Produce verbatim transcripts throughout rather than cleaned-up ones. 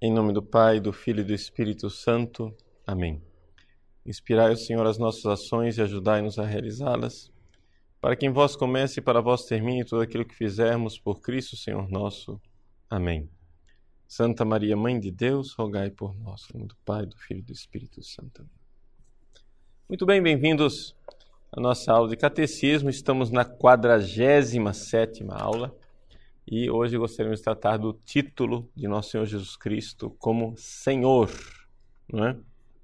Em nome do Pai, do Filho e do Espírito Santo. Amém. Inspirai, Senhor, as nossas ações e ajudai-nos a realizá-las, para que em vós comece e para vós termine tudo aquilo que fizermos por Cristo, Senhor nosso. Amém. Santa Maria, Mãe de Deus, rogai por nós. Em nome do Pai, do Filho e do Espírito Santo. Amém. Muito bem, bem-vindos à nossa aula de Catecismo. Estamos na quadragésima sétima aula. E hoje gostaríamos de tratar do título de Nosso Senhor Jesus Cristo como Senhor, não é?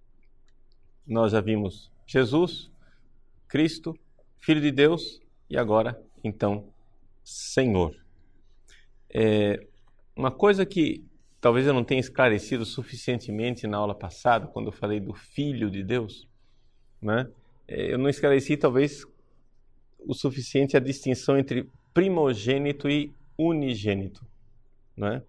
Nós já vimos Jesus, Cristo, Filho de Deus e agora, então, Senhor. É uma coisa que talvez eu não tenha esclarecido suficientemente na aula passada, quando eu falei do Filho de Deus, né? Eu não esclareci talvez o suficiente a distinção entre primogênito e unigênito, não é?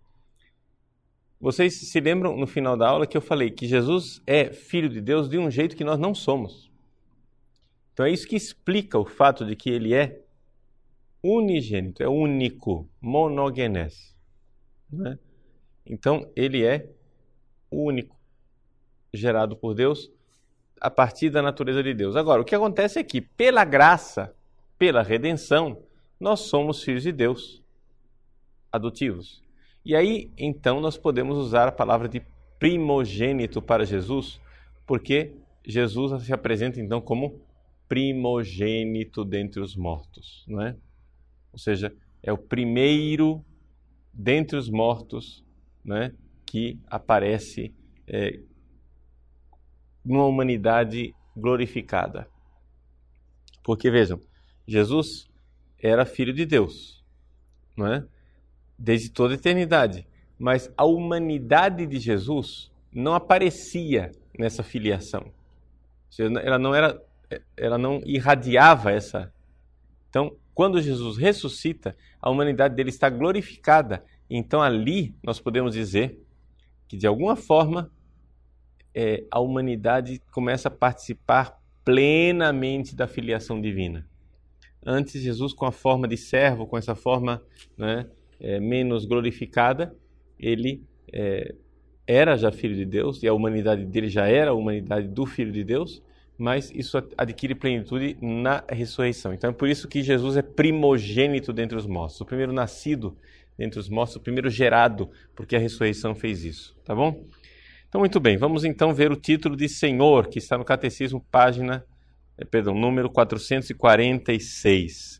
Vocês se lembram no final da aula que eu falei que Jesus é Filho de Deus de um jeito que nós não somos. Então é isso que explica o fato de que ele é unigênito, é único, monogenes, não é? Então ele é único, gerado por Deus a partir da natureza de Deus. Agora, o que acontece é que pela graça, pela redenção, nós somos filhos de Deus, adotivos. E aí, então, nós podemos usar a palavra de primogênito para Jesus, porque Jesus se apresenta, então, como primogênito dentre os mortos, não é? Ou seja, é o primeiro dentre os mortos, né, que aparece é, numa humanidade glorificada. Porque, vejam, Jesus era filho de Deus, não é? Desde toda a eternidade, mas a humanidade de Jesus não aparecia nessa filiação. Ela não era, ela não irradiava essa. Então, quando Jesus ressuscita, a humanidade dele está glorificada. Então, ali nós podemos dizer que, de alguma forma, é, a humanidade começa a participar plenamente da filiação divina. Antes, Jesus, com a forma de servo, com essa forma, né, É, menos glorificada, ele é, era já filho de Deus, e a humanidade dele já era a humanidade do Filho de Deus, mas isso adquire plenitude na ressurreição. Então é por isso que Jesus é primogênito dentre os mortos, o primeiro nascido dentre os mortos, o primeiro gerado, porque a ressurreição fez isso, tá bom? Então muito bem, vamos então ver o título de Senhor, que está no Catecismo, página, é, perdão, número quatrocentos e quarenta e seis.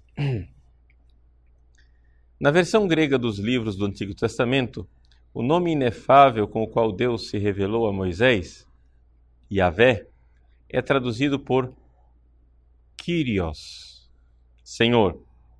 Na versão grega dos livros do Antigo Testamento, o nome inefável com o qual Deus se revelou a Moisés, Yahvé, é traduzido por Kyrios, Senhor.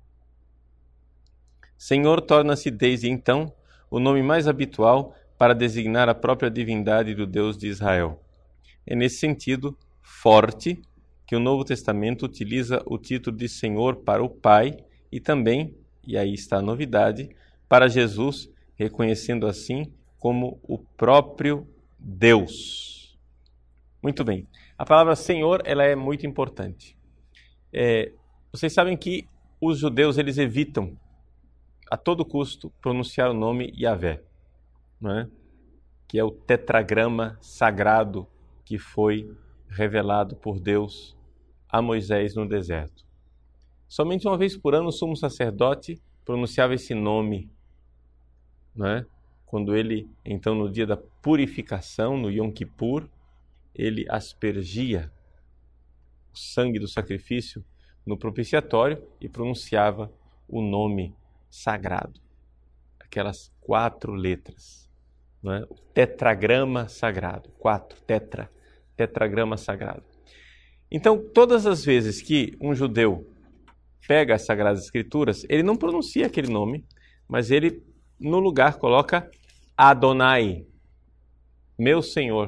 Senhor torna-se desde então o nome mais habitual para designar a própria divindade do Deus de Israel. É nesse sentido forte que o Novo Testamento utiliza o título de Senhor para o Pai e também, e aí está a novidade, para Jesus, reconhecendo assim como o próprio Deus. Muito bem. A palavra Senhor, ela é muito importante. É, vocês sabem que os judeus, eles evitam a todo custo pronunciar o nome Yahvé, não é? Que é o tetragrama sagrado que foi revelado por Deus a Moisés no deserto. Somente uma vez por ano o sumo sacerdote pronunciava esse nome, não é? Quando ele, então, no dia da purificação, no Yom Kippur, ele aspergia o sangue do sacrifício no propiciatório e pronunciava o nome sagrado, aquelas quatro letras, não é? O tetragrama sagrado, quatro, tetra, tetragrama sagrado. Então, todas as vezes que um judeu pega as Sagradas Escrituras, ele não pronuncia aquele nome, mas ele, no lugar, coloca Adonai, meu Senhor.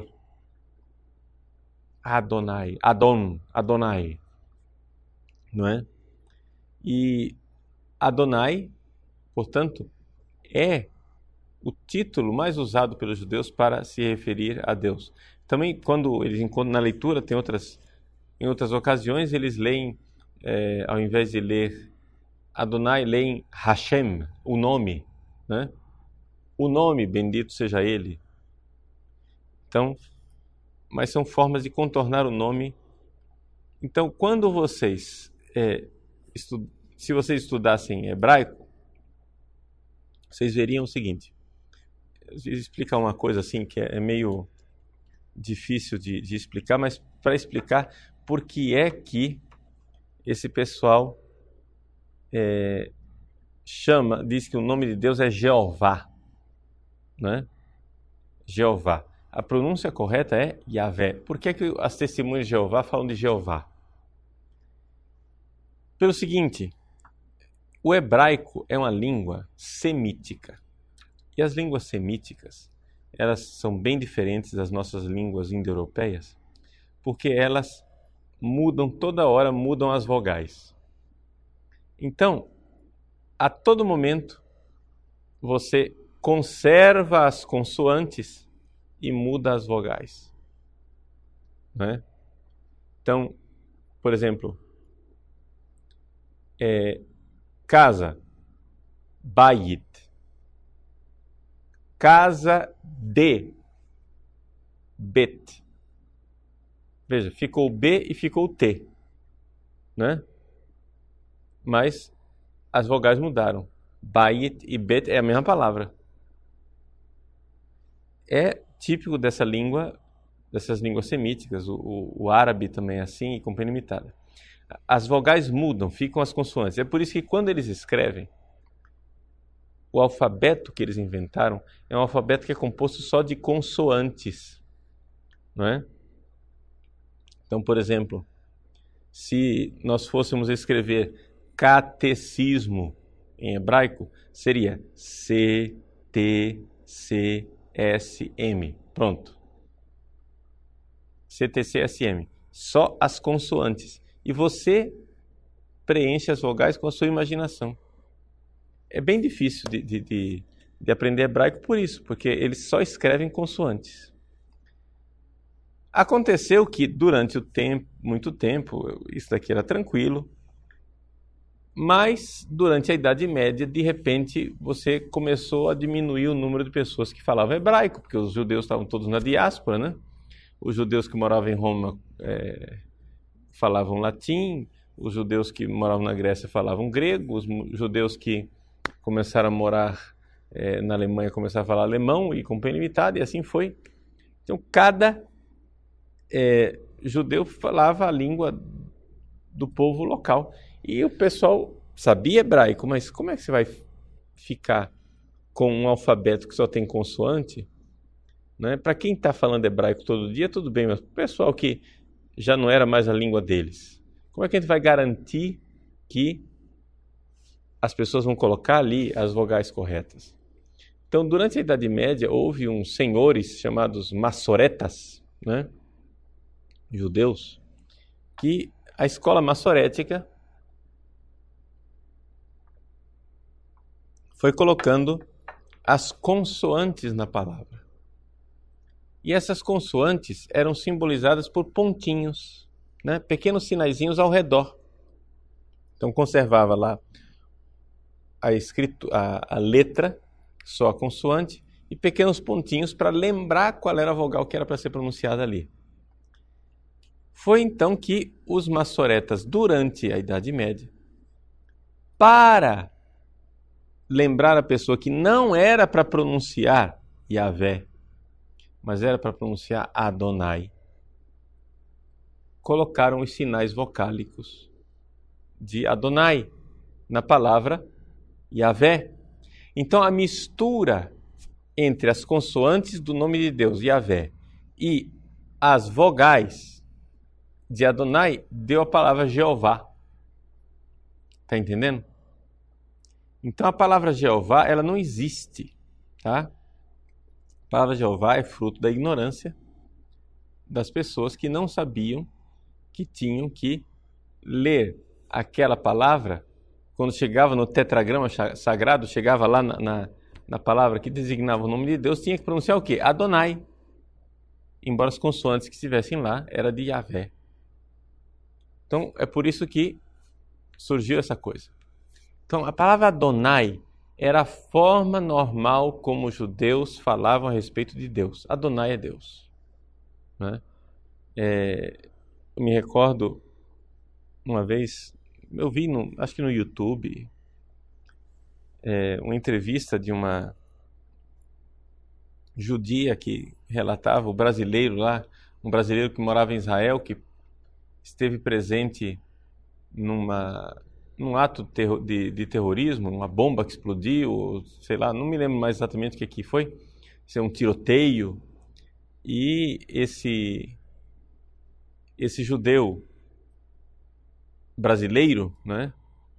Adonai, Adon, Adonai, não é? E Adonai, portanto, é o título mais usado pelos judeus para se referir a Deus. Também, quando eles encontram na leitura, tem outras, em outras ocasiões, eles leem, é, ao invés de ler Adonai, leem Hashem, o nome, né? O nome, bendito seja ele, Então, mas são formas de contornar o nome. Então, quando vocês, é, estu... se vocês estudassem hebraico, vocês veriam o seguinte. Eu vou explicar uma coisa assim que é meio difícil de, de explicar, mas para explicar por que é que esse pessoal é, chama, diz que o nome de Deus é Jeová, né? Jeová. A pronúncia correta é Yahvé. Por que é que as testemunhas de Jeová falam de Jeová? Pelo seguinte, o hebraico é uma língua semítica. E as línguas semíticas, elas são bem diferentes das nossas línguas indo-europeias, porque elas mudam toda hora, mudam as vogais. Então, a todo momento, você conserva as consoantes e muda as vogais. Né? Então, por exemplo, é, casa, bayit. Casa de, bet. Veja, ficou o B e ficou o T. Né? Mas as vogais mudaram. Bayit e bet é a mesma palavra. É típico dessa língua, dessas línguas semíticas. O, o, o árabe também é assim e companhia limitada. As vogais mudam, ficam as consoantes. É por isso que quando eles escrevem, o alfabeto que eles inventaram é um alfabeto que é composto só de consoantes. Não é? Então, por exemplo, se nós fôssemos escrever catecismo em hebraico, seria C, T, C, S, M. Pronto. C, T, C, S, M. Só as consoantes. E você preenche as vogais com a sua imaginação. É bem difícil de, de, de, de aprender hebraico por isso, porque eles só escrevem consoantes. Aconteceu que durante o tempo, muito tempo, isso daqui era tranquilo, mas durante a Idade Média, de repente, você começou a diminuir o número de pessoas que falavam hebraico, porque os judeus estavam todos na diáspora, né? Os judeus que moravam em Roma é, falavam latim, os judeus que moravam na Grécia falavam grego, os judeus que começaram a morar é, na Alemanha começaram a falar alemão e companhia limitada, e assim foi. Então, cada é, judeu falava a língua do povo local. E o pessoal sabia hebraico, mas como é que você vai ficar com um alfabeto que só tem consoante? Né? Para quem está falando hebraico todo dia, tudo bem, mas para o pessoal que já não era mais a língua deles, como é que a gente vai garantir que as pessoas vão colocar ali as vogais corretas? Então, durante a Idade Média, houve uns senhores chamados massoretas, né? Judeus, que a escola massorética foi colocando as consoantes na palavra. E essas consoantes eram simbolizadas por pontinhos, né? Pequenos sinaizinhos ao redor. Então conservava lá a, escrito, a, a letra, só a consoante, e pequenos pontinhos para lembrar qual era a vogal que era para ser pronunciada ali. Foi então que os massoretas, durante a Idade Média, para lembrar a pessoa que não era para pronunciar Yahvé, mas era para pronunciar Adonai, colocaram os sinais vocálicos de Adonai na palavra Yahvé. Então a mistura entre as consoantes do nome de Deus, Yahvé, e as vogais de Adonai deu a palavra Jeová. Está entendendo? Então a palavra Jeová, ela não existe, tá? A palavra Jeová é fruto da ignorância das pessoas que não sabiam que tinham que ler aquela palavra. Quando chegava no tetragrama sagrado, chegava lá na, na, na palavra que designava o nome de Deus, tinha que pronunciar o quê? Adonai. Embora as consoantes que estivessem lá era de Yahvé. Então é por isso que surgiu essa coisa. Então, a palavra Adonai era a forma normal como os judeus falavam a respeito de Deus. Adonai é Deus. né? É, eu me recordo uma vez, eu vi, no, acho que no YouTube, é, uma entrevista de uma judia que relatava, o brasileiro lá, um brasileiro que morava em Israel, que esteve presente numa, num ato de, terro- de, de terrorismo, uma bomba que explodiu, sei lá, não me lembro mais exatamente o que que foi, isso é um tiroteio, e esse, esse judeu brasileiro, né,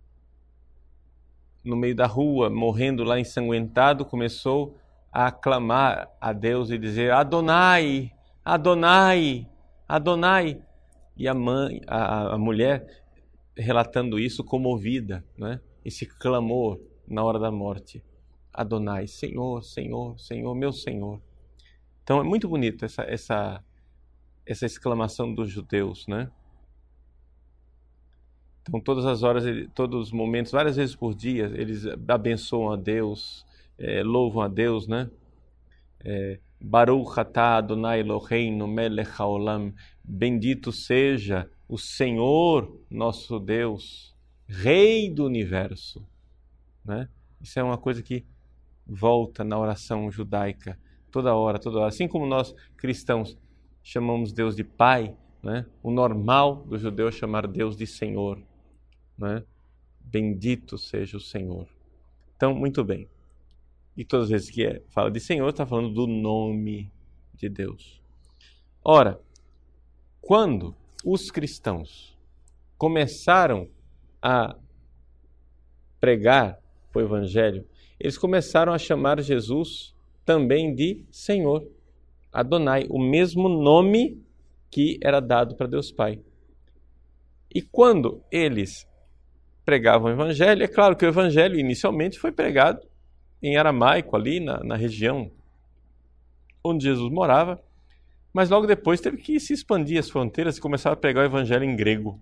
no meio da rua, morrendo lá ensanguentado, começou a aclamar a Deus e dizer: Adonai, Adonai, Adonai. E a mãe, a, a mulher, relatando isso comovida, né? Esse clamor na hora da morte: Adonai, Senhor, Senhor, Senhor, meu Senhor. Então é muito bonito essa essa essa exclamação dos judeus, né? Então todas as horas, todos os momentos, várias vezes por dia, eles abençoam a Deus, é, louvam a Deus, né? É, Baruch atah Adonai Eloheinu melech haolam. Bendito seja o Senhor nosso Deus, Rei do universo, né? Isso é uma coisa que volta na oração judaica toda hora, toda hora. Assim como nós cristãos chamamos Deus de Pai, né? O normal do judeu é chamar Deus de Senhor, né? Bendito seja o Senhor. Então, muito bem. E todas as vezes que é, fala de Senhor, está falando do nome de Deus. Ora, quando os cristãos começaram a pregar o Evangelho, eles começaram a chamar Jesus também de Senhor, Adonai, o mesmo nome que era dado para Deus Pai. E quando eles pregavam o Evangelho, é claro que o Evangelho inicialmente foi pregado em aramaico, ali na, na região onde Jesus morava, mas logo depois teve que se expandir as fronteiras e começar a pregar o Evangelho em grego.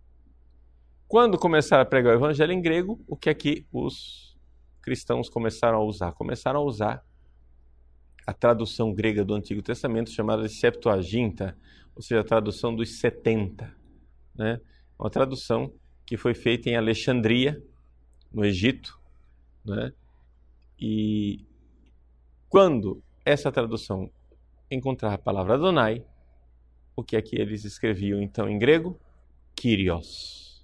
Quando começaram a pregar o Evangelho em grego, o que é que os cristãos começaram a usar? Começaram a usar a tradução grega do Antigo Testamento, chamada de Septuaginta, ou seja, a tradução dos setenta, né? Uma tradução que foi feita em Alexandria, no Egito, né? E quando essa tradução encontrava a palavra Adonai, o que é que eles escreviam então em grego? Kyrios.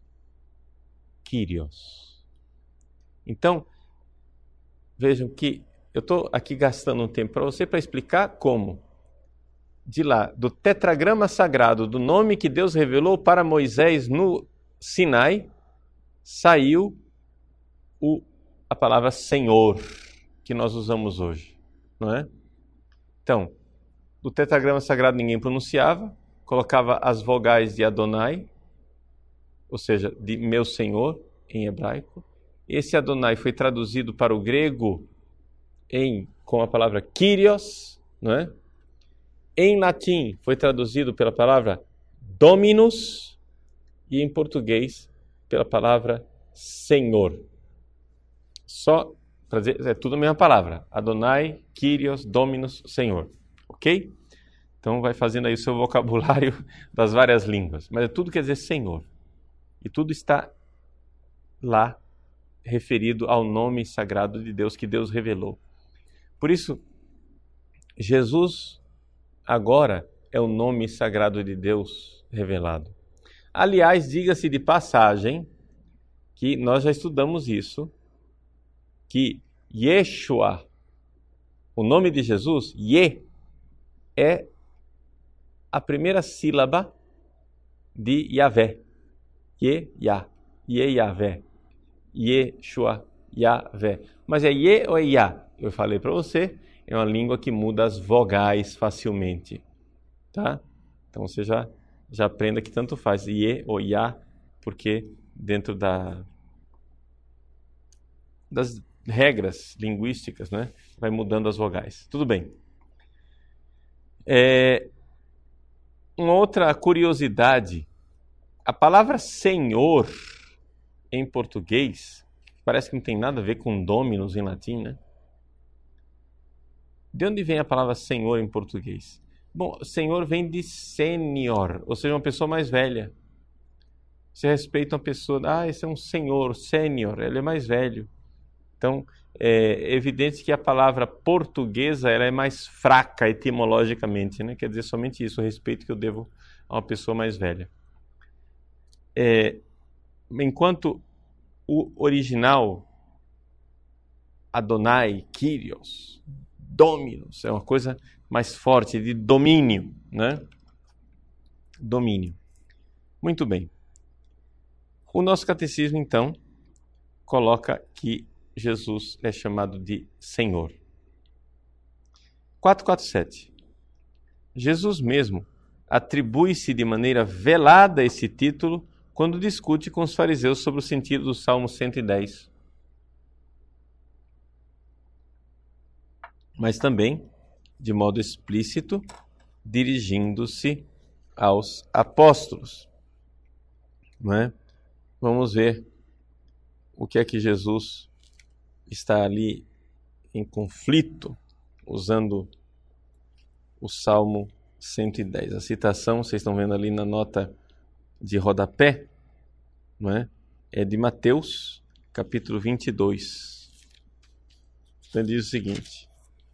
Kyrios. Então, vejam que eu estou aqui gastando um tempo para você para explicar como, de lá, do tetragrama sagrado, do nome que Deus revelou para Moisés no Sinai, saiu o, a palavra Senhor, que nós usamos hoje, não é? Então, do tetragrama sagrado ninguém pronunciava, colocava as vogais de Adonai, ou seja, de meu Senhor, em hebraico. Esse Adonai foi traduzido para o grego em, com a palavra Kyrios, não é? Em latim foi traduzido pela palavra Dominus e em português pela palavra Senhor. Só para dizer, é tudo a mesma palavra. Adonai, Kyrios, Dominus, Senhor. Ok? Então vai fazendo aí o seu vocabulário das várias línguas. Mas tudo quer dizer Senhor. E tudo está lá referido ao nome sagrado de Deus que Deus revelou. Por isso, Jesus agora é o nome sagrado de Deus revelado. Aliás, diga-se de passagem que nós já estudamos isso, que Yeshua, o nome de Jesus, Ye, é a primeira sílaba de Yahvé. Ye, Yah, Ye, Yahvé, Yeshua, Yahvé. Mas é Ye ou é Yah? Eu falei para você, é uma língua que muda as vogais facilmente, tá? Então você já, já aprenda que tanto faz Ye ou Yah, porque dentro da, das regras linguísticas, né, vai mudando as vogais. Tudo bem. É, uma outra curiosidade, a palavra Senhor em português parece que não tem nada a ver com Dominus em latim, né? De onde vem a palavra Senhor em português? Bom, senhor vem de sênior, ou seja, uma pessoa mais velha. Você respeita uma pessoa, ah, esse é um senhor, sênior, ele é mais velho. Então, é evidente que a palavra portuguesa ela é mais fraca etimologicamente, né? Quer dizer somente isso, o respeito que eu devo a uma pessoa mais velha. É, enquanto o original, Adonai, Kyrios, Dominus, é uma coisa mais forte, de domínio, né? Domínio. Muito bem. O nosso catecismo, então, coloca que Jesus é chamado de Senhor. quatrocentos e quarenta e sete. Jesus mesmo atribui-se de maneira velada esse título quando discute com os fariseus sobre o sentido do Salmo cento e dez. Mas também, de modo explícito, dirigindo-se aos apóstolos. Não é? Vamos ver o que é que Jesus está ali em conflito, usando o Salmo cento e dez. A citação, vocês estão vendo ali na nota de rodapé, não é? É de Mateus, capítulo vinte e dois. Então diz o seguinte: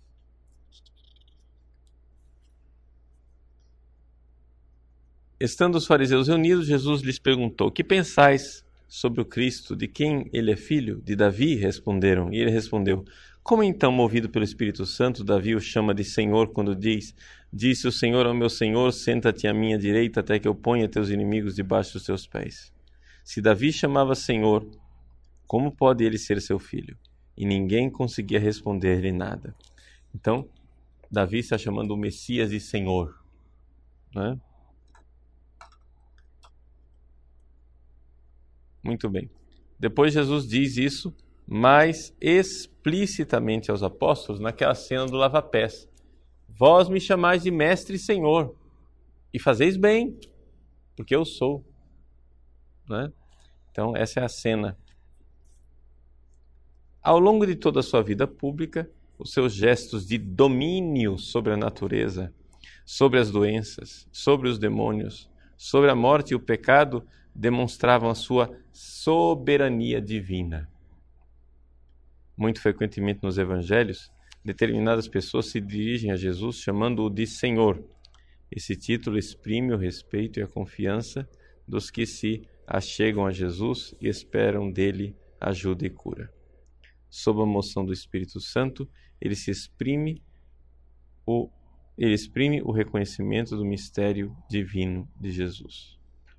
estando os fariseus reunidos, Jesus lhes perguntou: que pensais sobre o Cristo? De quem ele é filho? De Davi? Responderam. E ele respondeu: como então, movido pelo Espírito Santo, Davi o chama de Senhor quando diz: disse o Senhor ao meu Senhor, senta-te à minha direita até que eu ponha teus inimigos debaixo dos teus pés. Se Davi chamava Senhor, como pode ele ser seu filho? E ninguém conseguia responder-lhe nada. Então, Davi está chamando o Messias de Senhor, não é? Muito bem. Depois Jesus diz isso mais explicitamente aos apóstolos naquela cena do lava-pés. Vós me chamais de mestre e senhor, e fazeis bem, porque eu sou. Né? Então essa é a cena. Ao longo de toda a sua vida pública, os seus gestos de domínio sobre a natureza, sobre as doenças, sobre os demônios, sobre a morte e o pecado, demonstravam a sua soberania divina. Muito frequentemente nos evangelhos, determinadas pessoas se dirigem a Jesus chamando-o de Senhor. Esse título exprime o respeito e a confiança dos que se achegam a Jesus e esperam dele ajuda e cura. Sob a moção do Espírito Santo, ele se exprime o, ele exprime o reconhecimento do mistério divino de Jesus.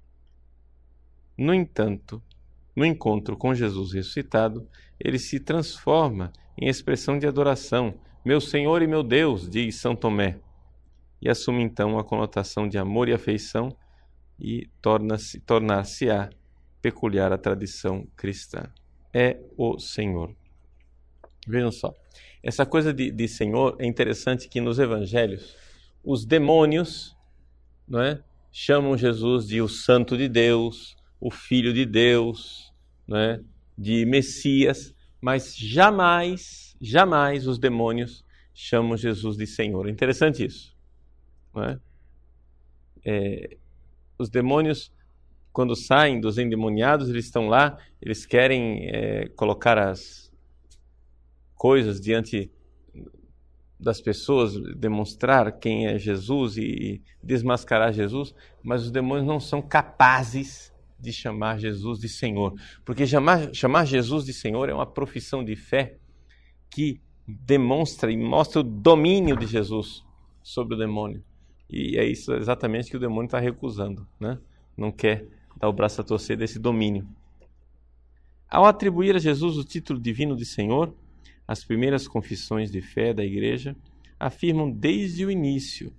No entanto, no encontro com Jesus ressuscitado, ele se transforma em expressão de adoração. Meu Senhor e meu Deus, diz São Tomé, e assume então a conotação de amor e afeição e torna-se, tornar-se-á peculiar à tradição cristã. É o Senhor. Vejam só, essa coisa de, de Senhor é interessante que nos evangelhos os demônios, não é, chamam Jesus de o Santo de Deus, o Filho de Deus, né, de Messias, mas jamais, jamais os demônios chamam Jesus de Senhor. É interessante isso. Não é? É, os demônios, quando saem dos endemoniados, eles estão lá, eles querem é, colocar as coisas diante das pessoas, demonstrar quem é Jesus e desmascarar Jesus, mas os demônios não são capazes de chamar Jesus de Senhor, porque chamar, chamar Jesus de Senhor é uma profissão de fé que demonstra e mostra o domínio de Jesus sobre o demônio, e é isso exatamente que o demônio está recusando, né? Não quer dar o braço a torcer desse domínio. Ao atribuir a Jesus o título divino de Senhor, as primeiras confissões de fé da Igreja afirmam desde o início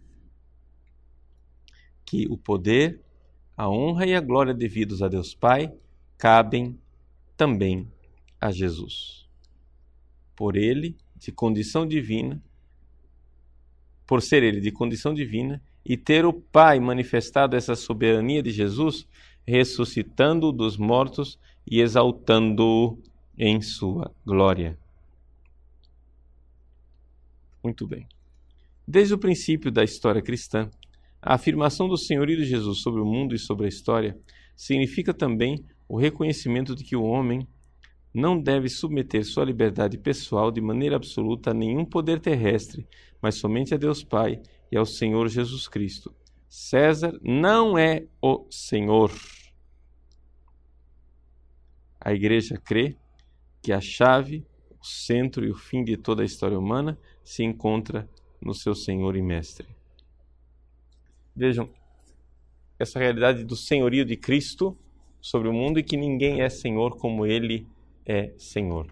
que o poder, a honra e a glória devidos a Deus Pai cabem também a Jesus. Por ele, de condição divina, por ser ele de condição divina e ter o Pai manifestado essa soberania de Jesus, ressuscitando-o dos mortos e exaltando-o em sua glória. Muito bem. Desde o princípio da história cristã, a afirmação do senhorio de Jesus sobre o mundo e sobre a história significa também o reconhecimento de que o homem não deve submeter sua liberdade pessoal de maneira absoluta a nenhum poder terrestre, mas somente a Deus Pai e ao Senhor Jesus Cristo. César não é o Senhor. A Igreja crê que a chave, o centro e o fim de toda a história humana se encontra no seu Senhor e Mestre. Vejam, essa realidade do senhorio de Cristo sobre o mundo e que ninguém é Senhor como Ele é Senhor.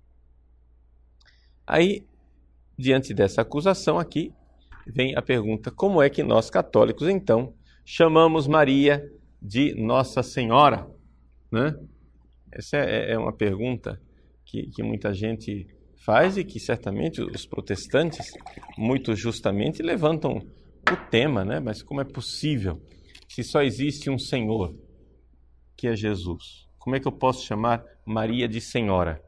Aí, diante dessa acusação aqui, vem a pergunta: como é que nós católicos, então, chamamos Maria de Nossa Senhora? Né? Essa é, é uma pergunta que, que muita gente faz e que certamente os protestantes, muito justamente, levantam o tema, né? Mas como é possível, se só existe um Senhor, que é Jesus? Como é que eu posso chamar Maria de Senhora?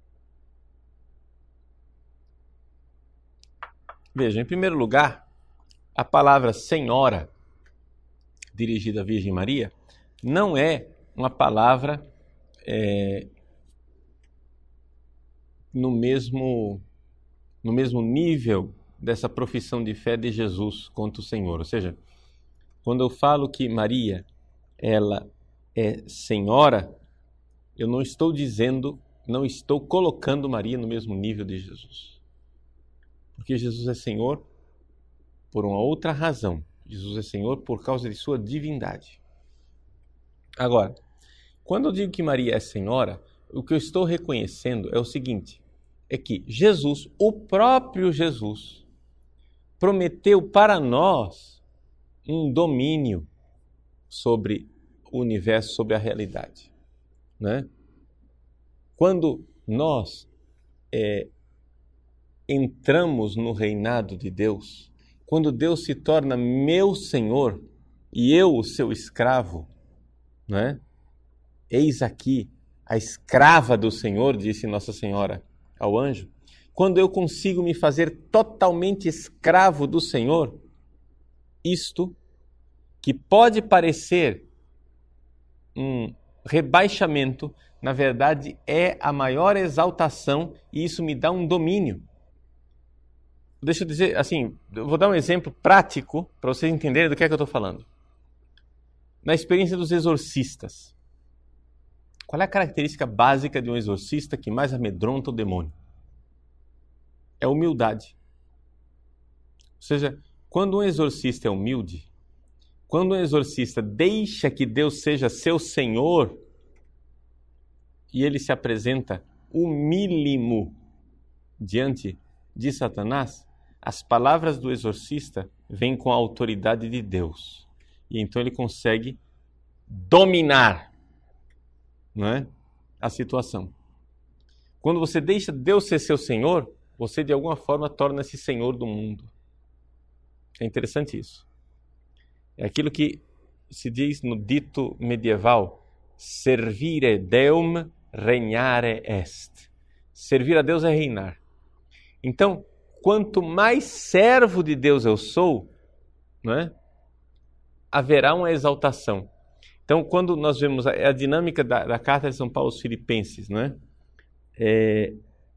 Veja, em primeiro lugar, a palavra Senhora, dirigida à Virgem Maria, não é uma palavra é, no mesmo, no mesmo nível dessa profissão de fé de Jesus quanto o Senhor. Ou seja, quando eu falo que Maria, ela é Senhora, eu não estou dizendo, não estou colocando Maria no mesmo nível de Jesus. Porque Jesus é Senhor por uma outra razão. Jesus é Senhor por causa de sua divindade. Agora, quando eu digo que Maria é Senhora, o que eu estou reconhecendo é o seguinte, é que Jesus, o próprio Jesus, prometeu para nós um domínio sobre o universo, sobre a realidade. Né? Quando nós é, entramos no reinado de Deus, quando Deus se torna meu Senhor e eu o seu escravo, né? Eis aqui a escrava do Senhor, disse Nossa Senhora ao anjo. Quando eu consigo me fazer totalmente escravo do Senhor, isto que pode parecer um rebaixamento, na verdade é a maior exaltação e isso me dá um domínio. Deixa eu dizer, assim, eu vou dar um exemplo prático para vocês entenderem do que é que eu estou falando. Na experiência dos exorcistas, qual é a característica básica de um exorcista que mais amedronta o demônio? É a humildade. Ou seja, quando um exorcista é humilde, quando um exorcista deixa que Deus seja seu Senhor e ele se apresenta humílimo diante de Satanás, as palavras do exorcista vêm com a autoridade de Deus. E então ele consegue dominar, não é, a situação. Quando você deixa Deus ser seu Senhor, você de alguma forma torna-se Senhor do mundo. É interessante isso. É aquilo que se diz no dito medieval: servire Deum regnare est. Servir a Deus é reinar. Então, quanto mais servo de Deus eu sou, não é, haverá uma exaltação. Então, quando nós vemos a, a dinâmica da, da carta de São Paulo aos Filipenses, não é? É,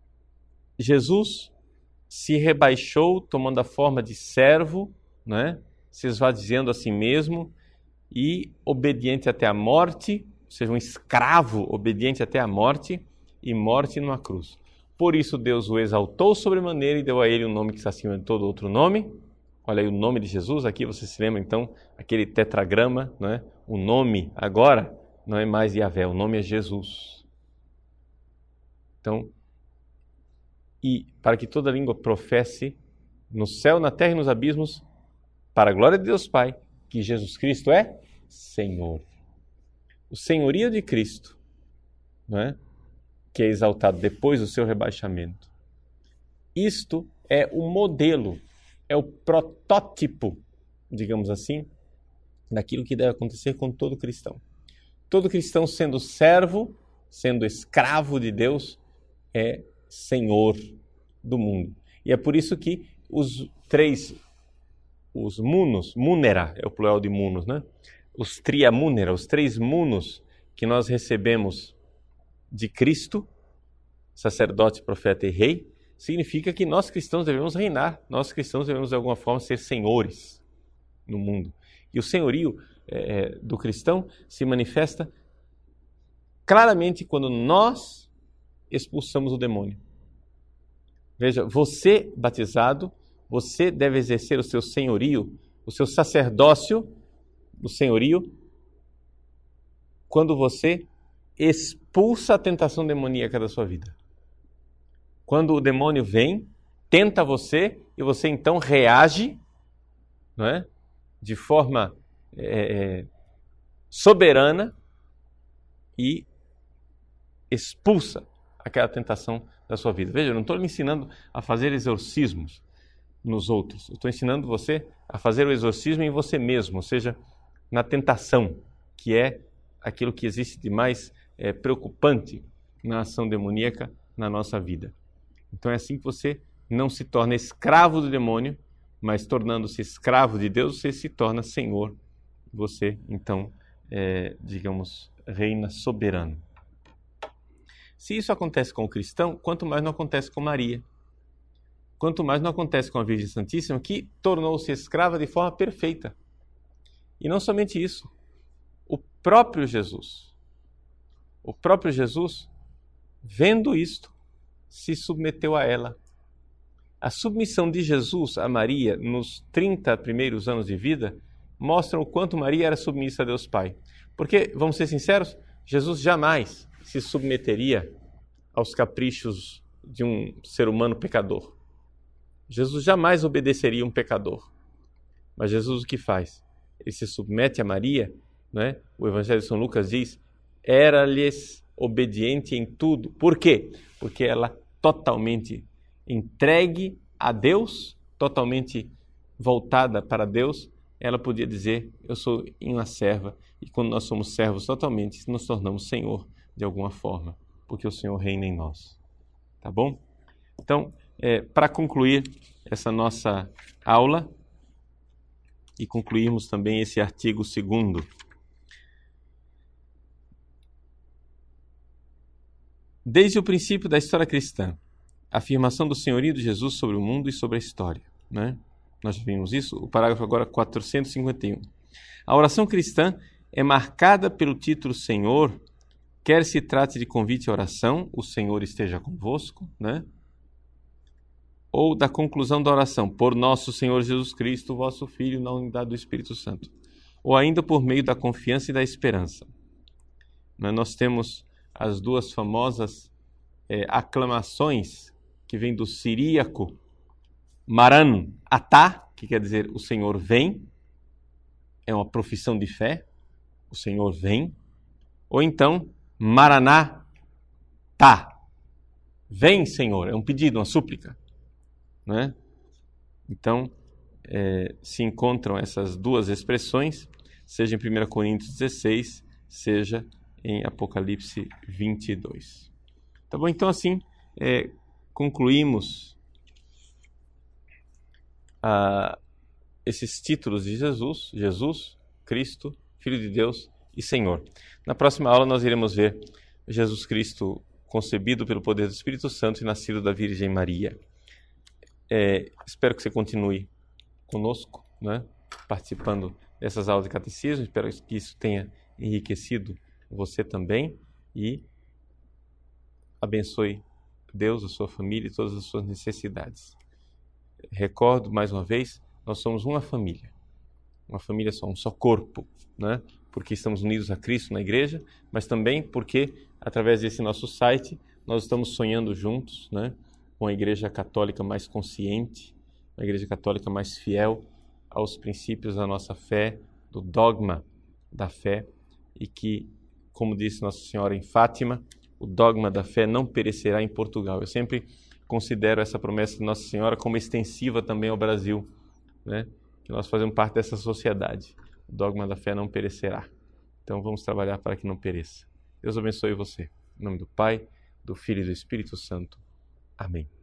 Jesus se rebaixou tomando a forma de servo, não é? Se esvaziando a si mesmo e obediente até a morte, ou seja, um escravo obediente até a morte e morte numa cruz. Por isso Deus o exaltou sobremaneira e deu a ele um nome que está acima de todo outro nome. Olha aí o nome de Jesus, aqui você se lembra então, aquele tetragrama, não é? O nome agora não é mais Yahvé, o nome é Jesus. Então, e para que toda língua professe no céu, na terra e nos abismos, para a glória de Deus Pai, que Jesus Cristo é Senhor. O senhorio de Cristo, não é? Que é exaltado depois do seu rebaixamento. Isto é o modelo, é o protótipo, digamos assim, daquilo que deve acontecer com todo cristão. Todo cristão sendo servo, sendo escravo de Deus, é senhor do mundo. E é por isso que os três, os munos, munera, é o plural de munos, né? Os triamúnera, os três munos que nós recebemos de Cristo, sacerdote, profeta e rei, significa que nós cristãos devemos reinar, nós cristãos devemos de alguma forma ser senhores no mundo. E o senhorio é, do cristão se manifesta claramente quando nós expulsamos o demônio. Veja, você batizado, você deve exercer o seu senhorio, o seu sacerdócio, o senhorio, quando você expulsa a tentação demoníaca da sua vida. Quando o demônio vem, tenta você e você então reage, não é? De forma é, soberana e expulsa aquela tentação da sua vida. Veja, eu não estou lhe ensinando a fazer exorcismos nos outros. Eu estou ensinando você a fazer o exorcismo em você mesmo, ou seja, na tentação, que é aquilo que existe de mais é, preocupante na ação demoníaca na nossa vida. Então é assim que você não se torna escravo do demônio, mas tornando-se escravo de Deus, você se torna senhor. Você, então, é, digamos, reina soberano. Se isso acontece com o cristão, quanto mais não acontece com Maria. Quanto mais não acontece com a Virgem Santíssima, que tornou-se escrava de forma perfeita. E não somente isso, o próprio Jesus, o próprio Jesus, vendo isto, se submeteu a ela. A submissão de Jesus a Maria nos trinta primeiros anos de vida mostram o quanto Maria era submissa a Deus Pai. Porque, vamos ser sinceros, Jesus jamais se submeteria aos caprichos de um ser humano pecador. Jesus jamais obedeceria um pecador. Mas Jesus o que faz? Ele se submete a Maria, né? O Evangelho de São Lucas diz, era-lhes obediente em tudo. Por quê? Porque ela totalmente entregue a Deus, totalmente voltada para Deus, ela podia dizer, eu sou uma serva. E quando nós somos servos totalmente, nos tornamos Senhor de alguma forma, porque o Senhor reina em nós. Tá bom? Então, é, para concluir essa nossa aula e concluirmos também esse artigo segundo, desde o princípio da história cristã, a afirmação do senhorio de Jesus sobre o mundo e sobre a história, né? Nós já vimos isso, o parágrafo agora quatrocentos e cinquenta e um. A oração cristã é marcada pelo título Senhor, quer se trate de convite à oração, o Senhor esteja convosco, né? Ou da conclusão da oração, por nosso Senhor Jesus Cristo, vosso Filho, na unidade do Espírito Santo. Ou ainda por meio da confiança e da esperança. Nós temos as duas famosas é, aclamações que vêm do siríaco, Maran Atá, que quer dizer o Senhor vem, é uma profissão de fé, o Senhor vem. Ou então, Maraná Tá, vem Senhor, é um pedido, uma súplica. Né? Então, é, se encontram essas duas expressões, seja em primeira Coríntios dezesseis, seja em Apocalipse vinte e dois. Tá bom? Então, assim, é, concluímos ah, esses títulos de Jesus, Jesus, Cristo, Filho de Deus e Senhor. Na próxima aula nós iremos ver Jesus Cristo concebido pelo poder do Espírito Santo e nascido da Virgem Maria. É, espero que você continue conosco, né, participando dessas aulas de catecismo. Espero que isso tenha enriquecido você também e abençoe Deus, a sua família e todas as suas necessidades. Recordo mais uma vez, nós somos uma família, uma família só, um só corpo, né? Porque estamos unidos a Cristo na igreja, mas também porque através desse nosso site nós estamos sonhando juntos, né? Uma igreja católica mais consciente, uma igreja católica mais fiel aos princípios da nossa fé, do dogma da fé, e que, como disse Nossa Senhora em Fátima, o dogma da fé não perecerá em Portugal. Eu sempre considero essa promessa de Nossa Senhora como extensiva também ao Brasil, né? Que nós fazemos parte dessa sociedade. O dogma da fé não perecerá. Então vamos trabalhar para que não pereça. Deus abençoe você. Em nome do Pai, do Filho e do Espírito Santo. Amém.